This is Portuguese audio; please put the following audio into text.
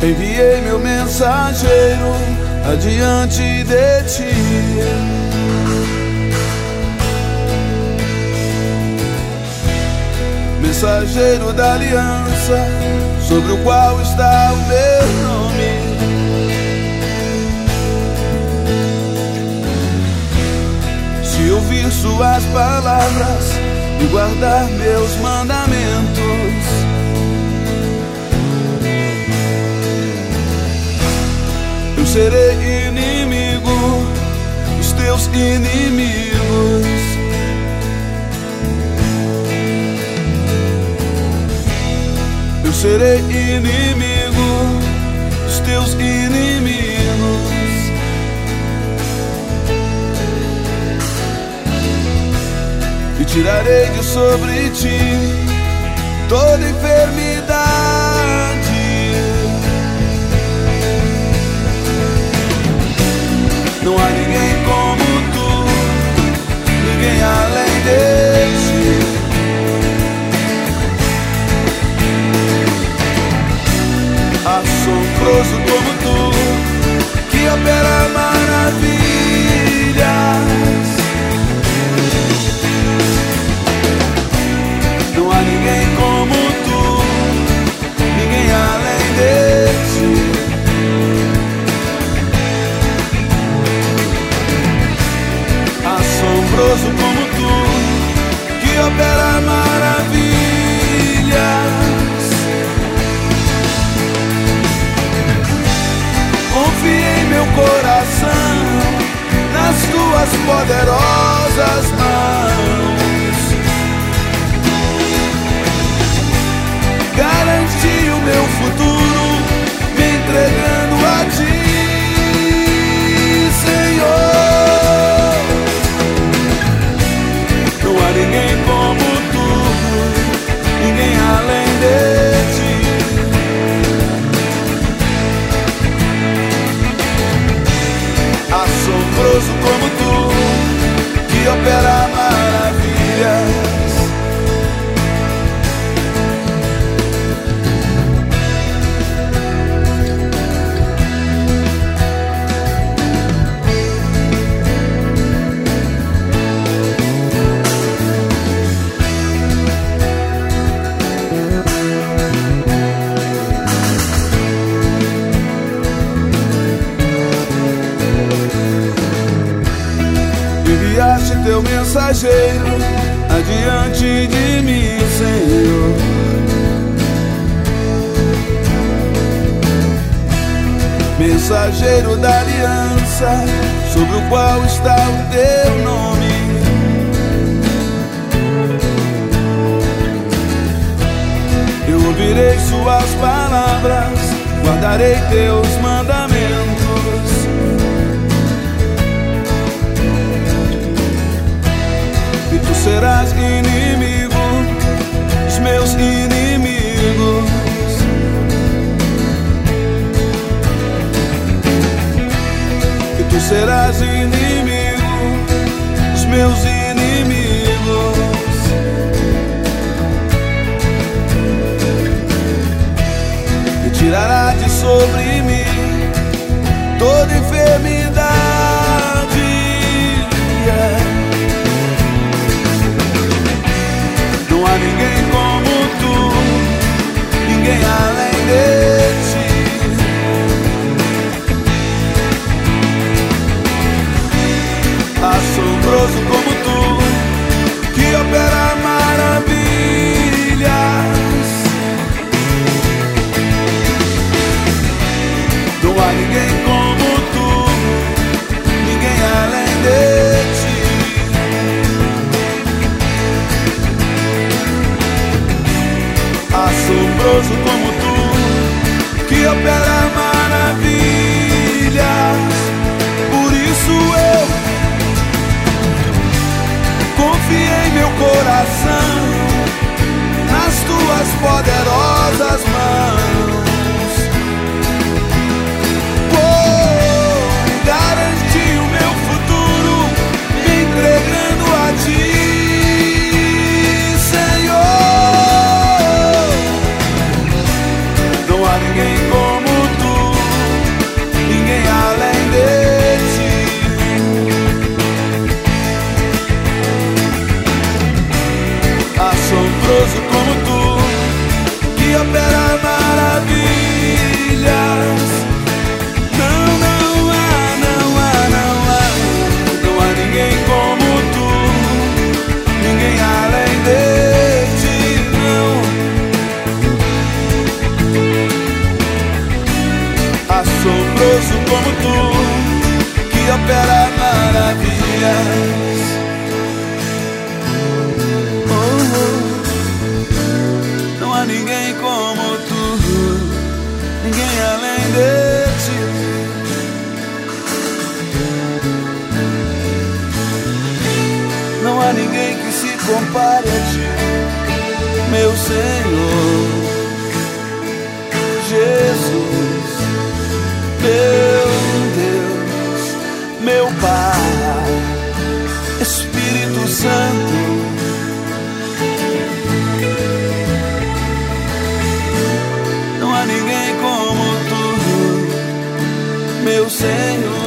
Enviei meu mensageiro adiante de ti, mensageiro da aliança, sobre o qual está o meu nome. Se ouvir suas palavras e guardar meus mandamentos, eu serei inimigo dos teus inimigos. Eu serei inimigo dos teus inimigos. E tirarei de sobre ti toda enfermidade. Não há ninguém como tu, ninguém além de ti. Assombroso como tu, que opera maravilhas. Não há ninguém como tu, ninguém além de ti. Assombroso como tu, que opera maravilhas. Confiei meu coração nas tuas poderosas mãos. Garanti o meu futuro, me entregando a ti, Senhor. Não há ninguém como tu, ninguém além de ti. Assombroso como tu, que opera maravilhas. Enviaste teu mensageiro adiante de mim, Senhor. Mensageiro da aliança, sobre o qual está o teu nome. Eu ouvirei suas palavras, guardarei teus mandamentos. Tu serás inimigo dos meus inimigos. E tu serás inimigo dos meus inimigos. E tirará de sobre mim toda enfermidade. Não há ninguém como tu, ninguém além de ti. Assombroso como tu, que opera maravilhas. Não há ninguém como tu, ninguém além de ti. Assombroso como tu, que opera maravilhas. Por isso eu confiei meu coração nas tuas poderosas mãos. Garanti o meu futuro, me entregando a ti, Senhor. meu Senhor, Jesus, meu Deus, meu Pai, Espírito Santo. Não há ninguém como tu, meu Senhor.